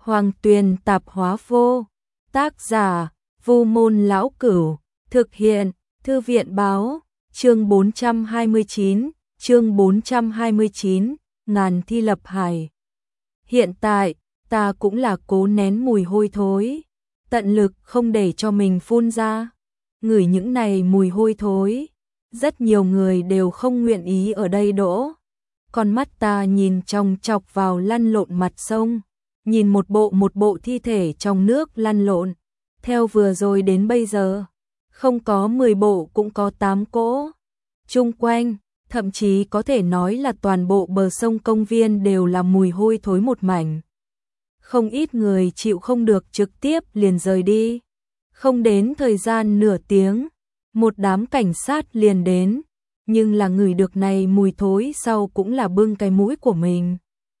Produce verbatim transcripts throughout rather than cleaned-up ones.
Hoàng Tuyền Tạp Hóa Vô, tác giả Vu Môn Lão Cửu, thực hiện Thư viện Báo, chương bốn trăm hai mươi chín, chương bốn trăm hai mươi chín, ngàn thi lập hải. Hiện tại, ta cũng là cố nén mùi hôi thối, tận lực không để cho mình phun ra. Ngửi những này mùi hôi thối, rất nhiều người đều không nguyện ý ở đây đỗ. Con mắt ta nhìn chòng chọc vào lăn lộn mặt sông, nhìn một bộ một bộ thi thể trong nước lăn lộn. Theo vừa rồi đến bây giờ, không có mười bộ cũng có tám cỗ. Chung quanh, thậm chí có thể nói là toàn bộ bờ sông công viên đều là mùi hôi thối một mảnh. Không ít người chịu không được trực tiếp liền rời đi. Không đến thời gian nửa tiếng, một đám cảnh sát liền đến, nhưng là người được này mùi thối sau cũng là bưng cái mũi của mình.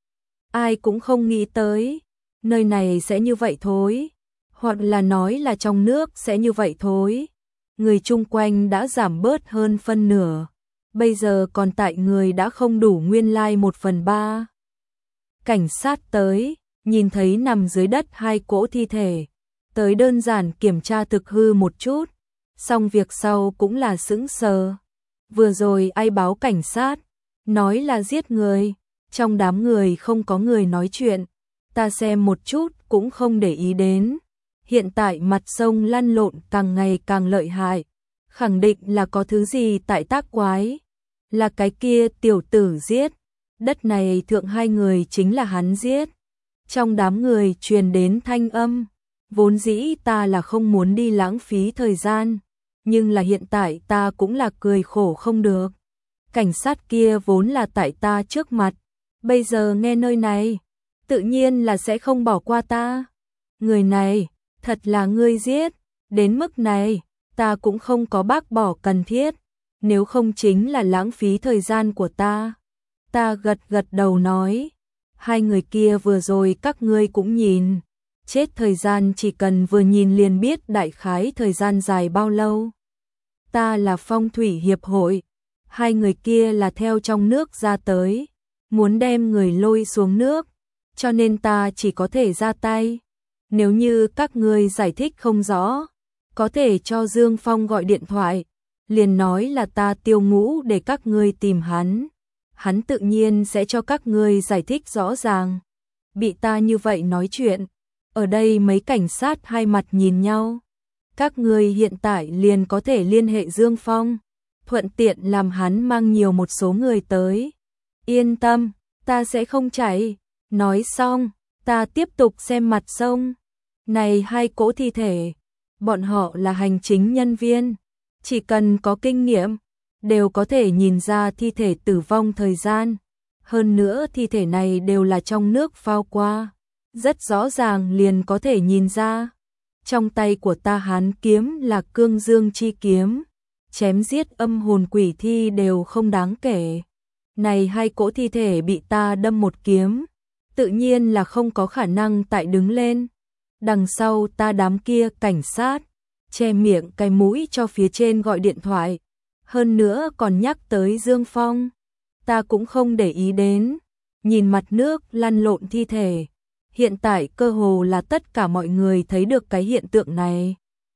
Ai cũng không nghĩ tới, nơi này sẽ như vậy thối, hoặc là nói là trong nước sẽ như vậy thối. Người chung quanh đã giảm bớt hơn phân nửa, bây giờ còn tại người đã không đủ nguyên lai like một phần ba. Cảnh sát tới, nhìn thấy nằm dưới đất hai cỗ thi thể, tới đơn giản kiểm tra thực hư một chút, xong việc sau cũng là sững sờ. Vừa rồi ai báo cảnh sát, nói là giết người, trong đám người không có người nói chuyện, ta xem một chút cũng không để ý đến. Hiện tại mặt sông lăn lộn càng ngày càng lợi hại, khẳng định là có thứ gì tại tác quái, là cái kia tiểu tử giết, đất này thượng hai người chính là hắn giết. Trong đám người truyền đến thanh âm, vốn dĩ ta là không muốn đi lãng phí thời gian, nhưng là hiện tại ta cũng là cười khổ không được. Cảnh sát kia vốn là tại ta trước mặt, bây giờ nghe nơi này, tự nhiên là sẽ không bỏ qua ta. Người này, thật là ngươi giết, đến mức này, ta cũng không có bác bỏ cần thiết, nếu không chính là lãng phí thời gian của ta. Ta gật gật đầu nói, hai người kia vừa rồi các ngươi cũng nhìn, chết thời gian chỉ cần vừa nhìn liền biết đại khái thời gian dài bao lâu. Ta là phong thủy hiệp hội, hai người kia là theo trong nước ra tới, muốn đem người lôi xuống nước, cho nên ta chỉ có thể ra tay. Nếu như các ngươi giải thích không rõ, có thể cho Dương Phong gọi điện thoại, liền nói là ta Tiêu Ngũ để các ngươi tìm hắn. Hắn tự nhiên sẽ cho các ngươi giải thích rõ ràng. Bị ta như vậy nói chuyện, ở đây mấy cảnh sát hai mặt nhìn nhau. Các ngươi hiện tại liền có thể liên hệ Dương Phong, thuận tiện làm hắn mang nhiều một số người tới. Yên tâm, ta sẽ không chạy. Nói xong, ta tiếp tục xem mặt sông. Này hai cỗ thi thể, bọn họ là hành chính nhân viên, chỉ cần có kinh nghiệm, đều có thể nhìn ra thi thể tử vong thời gian. Hơn nữa thi thể này đều là trong nước phao qua, rất rõ ràng liền có thể nhìn ra. Trong tay của ta hán kiếm là cương dương chi kiếm, chém giết âm hồn quỷ thi đều không đáng kể. Này hai cỗ thi thể bị ta đâm một kiếm, tự nhiên là không có khả năng tại đứng lên. Đằng sau ta đám kia cảnh sát, che miệng cái mũi cho phía trên gọi điện thoại, hơn nữa còn nhắc tới Dương Phong. Ta cũng không để ý đến, nhìn mặt nước lăn lộn thi thể. Hiện tại cơ hồ là tất cả mọi người thấy được cái hiện tượng này.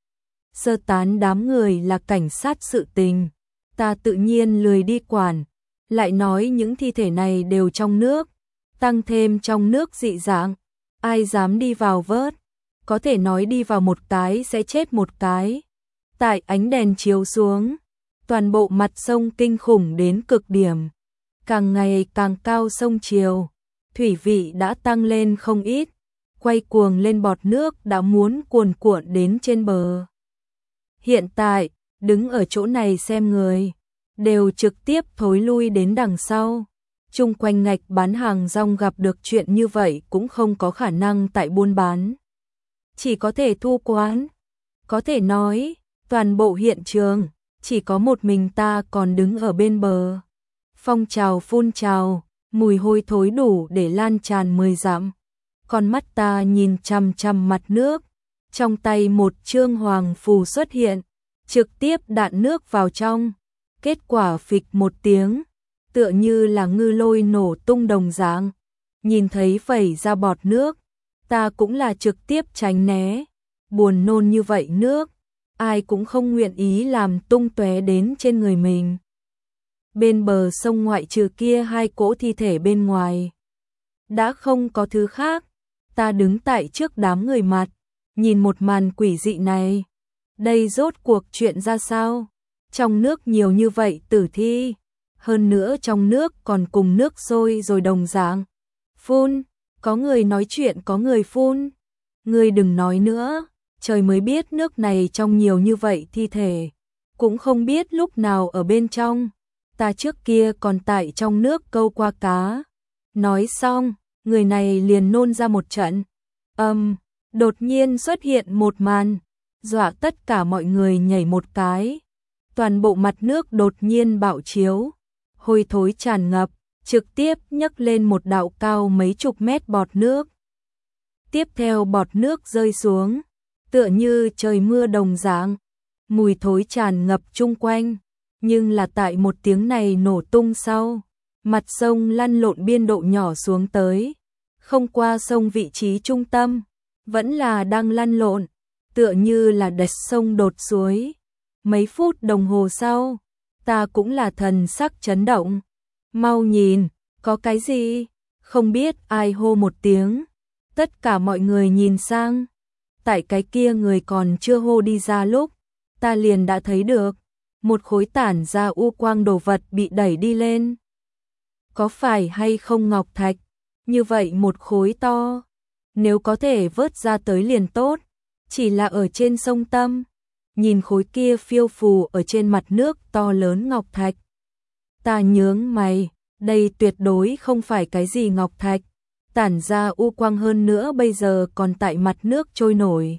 Sơ tán đám người là cảnh sát sự tình, ta tự nhiên lười đi quản, lại nói những thi thể này đều trong nước, tăng thêm trong nước dị dạng, ai dám đi vào vớt, có thể nói đi vào một cái sẽ chết một cái. Tại ánh đèn chiếu xuống, toàn bộ mặt sông kinh khủng đến cực điểm, càng ngày càng cao sông chiều, thủy vị đã tăng lên không ít, quay cuồng lên bọt nước đã muốn cuồn cuộn đến trên bờ. Hiện tại, đứng ở chỗ này xem người, đều trực tiếp thối lui đến đằng sau. Chung quanh ngạch bán hàng rong gặp được chuyện như vậy cũng không có khả năng tại buôn bán, chỉ có thể thu quán. Có thể nói, toàn bộ hiện trường, chỉ có một mình ta còn đứng ở bên bờ. Phong trào phun trào, mùi hôi thối đủ để lan tràn mười dặm. Con mắt ta nhìn chằm chằm mặt nước, trong tay một chương hoàng phù xuất hiện, trực tiếp đạn nước vào trong. Kết quả phịch một tiếng, tựa như là ngư lôi nổ tung đồng dạng, nhìn thấy vẩy ra bọt nước, ta cũng là trực tiếp tránh né. Buồn nôn như vậy nước, ai cũng không nguyện ý làm tung tóe đến trên người mình. Bên bờ sông ngoại trừ kia hai cỗ thi thể bên ngoài, đã không có thứ khác. Ta đứng tại trước đám người mặt, nhìn một màn quỷ dị này. Đây rốt cuộc chuyện ra sao? Trong nước nhiều như vậy tử thi, hơn nữa trong nước còn cùng nước sôi rồi đồng dạng. Phun, có người nói chuyện có người phun. Ngươi đừng nói nữa, trời mới biết nước này trong nhiều như vậy thi thể, cũng không biết lúc nào ở bên trong. Ta trước kia còn tại trong nước câu qua cá. Nói xong, người này liền nôn ra một trận. Âm, đột nhiên xuất hiện một màn, dọa tất cả mọi người nhảy một cái. Toàn bộ mặt nước đột nhiên bạo chiếu, hôi thối tràn ngập, trực tiếp nhấc lên một đạo cao mấy chục mét bọt nước. Tiếp theo bọt nước rơi xuống, tựa như trời mưa đồng dạng, mùi thối tràn ngập chung quanh. Nhưng là tại một tiếng này nổ tung sau, mặt sông lăn lộn biên độ nhỏ xuống tới, không qua sông vị trí trung tâm, vẫn là đang lăn lộn, tựa như là đạch sông đột suối. Mấy phút đồng hồ sau, ta cũng là thần sắc chấn động. Mau nhìn, có cái gì? Không biết ai hô một tiếng. Tất cả mọi người nhìn sang. Tại cái kia người còn chưa hô đi ra lúc, ta liền đã thấy được một khối tản ra u quang đồ vật bị đẩy đi lên. Có phải hay không ngọc thạch? Như vậy một khối to, nếu có thể vớt ra tới liền tốt. Chỉ là ở trên sông Tâm, nhìn khối kia phiêu phù ở trên mặt nước to lớn ngọc thạch. Ta nhướng mày, đây tuyệt đối không phải cái gì ngọc thạch, tản ra u quang hơn nữa bây giờ còn tại mặt nước trôi nổi.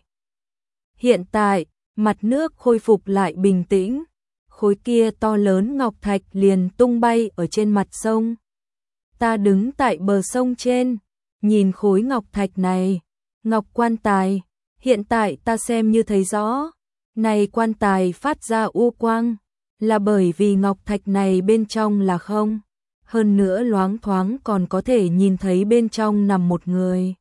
Hiện tại, mặt nước khôi phục lại bình tĩnh, khối kia to lớn ngọc thạch liền tung bay ở trên mặt sông. Ta đứng tại bờ sông trên, nhìn khối ngọc thạch này, ngọc quan tài, hiện tại ta xem như thấy rõ, này quan tài phát ra u quang, là bởi vì ngọc thạch này bên trong là không, hơn nữa loáng thoáng còn có thể nhìn thấy bên trong nằm một người.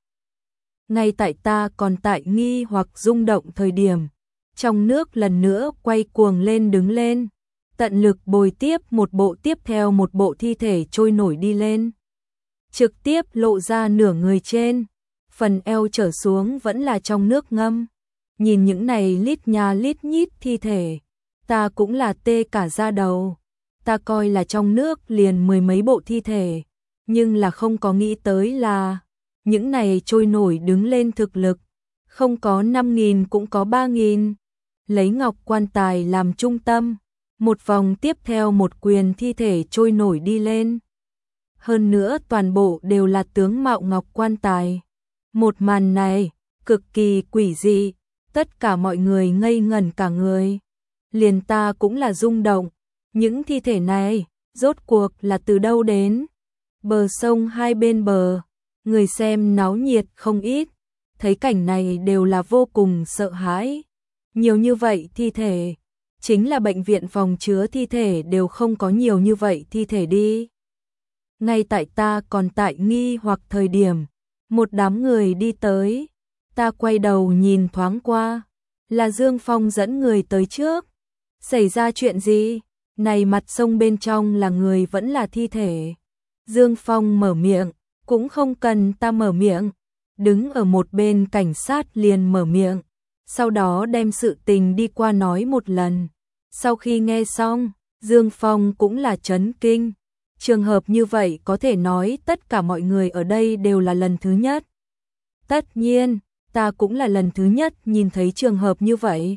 Ngay tại ta còn tại nghi hoặc rung động thời điểm, trong nước lần nữa quay cuồng lên đứng lên, tận lực bồi tiếp một bộ tiếp theo một bộ thi thể trôi nổi đi lên. Trực tiếp lộ ra nửa người trên, phần eo trở xuống vẫn là trong nước ngâm. Nhìn những này lít nha lít nhít thi thể, ta cũng là tê cả da đầu. Ta coi là trong nước liền mười mấy bộ thi thể, nhưng là không có nghĩ tới là những này trôi nổi đứng lên thực lực, không có năm nghìn cũng có ba nghìn. Lấy ngọc quan tài làm trung tâm, một vòng tiếp theo một quyền thi thể trôi nổi đi lên. Hơn nữa toàn bộ đều là tướng mạo ngọc quan tài. Một màn này, cực kỳ quỷ dị, tất cả mọi người ngây ngẩn cả người. Liền ta cũng là rung động, những thi thể này, rốt cuộc là từ đâu đến? Bờ sông hai bên bờ, người xem náo nhiệt không ít, thấy cảnh này đều là vô cùng sợ hãi. Nhiều như vậy thi thể, chính là bệnh viện phòng chứa thi thể đều không có nhiều như vậy thi thể đi. Ngay tại ta còn tại nghi hoặc thời điểm, một đám người đi tới, ta quay đầu nhìn thoáng qua, là Dương Phong dẫn người tới trước. Xảy ra chuyện gì? Này mặt sông bên trong là người vẫn là thi thể. Dương Phong mở miệng, cũng không cần ta mở miệng, đứng ở một bên cảnh sát liền mở miệng, sau đó đem sự tình đi qua nói một lần. Sau khi nghe xong, Dương Phong cũng là chấn kinh. Trường hợp như vậy có thể nói tất cả mọi người ở đây đều là lần thứ nhất. Tất nhiên, ta cũng là lần thứ nhất nhìn thấy trường hợp như vậy.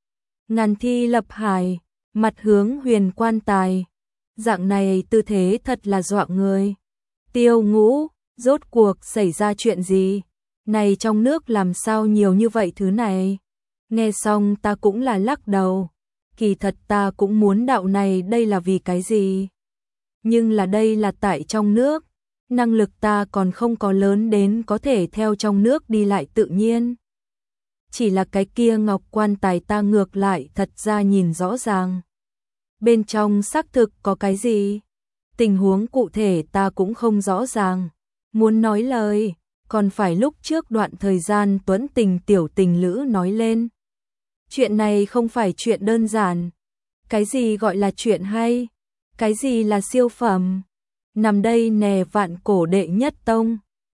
Ngàn thi lập hài, mặt hướng huyền quan tài. Dạng này tư thế thật là dọa người. Tiêu Ngũ, rốt cuộc xảy ra chuyện gì? Này trong nước làm sao nhiều như vậy thứ này? Nghe xong ta cũng là lắc đầu. Kỳ thật ta cũng muốn đạo này đây là vì cái gì? Nhưng là đây là tại trong nước, năng lực ta còn không có lớn đến có thể theo trong nước đi lại tự nhiên. Chỉ là cái kia ngọc quan tài ta ngược lại thật ra nhìn rõ ràng. Bên trong xác thực có cái gì? Tình huống cụ thể ta cũng không rõ ràng. Muốn nói lời, còn phải lúc trước đoạn thời gian Tuấn Tình tiểu tình lữ nói lên. Chuyện này không phải chuyện đơn giản. Cái gì gọi là chuyện hay? Cái gì là siêu phẩm? Nằm đây nè vạn cổ đệ nhất tông.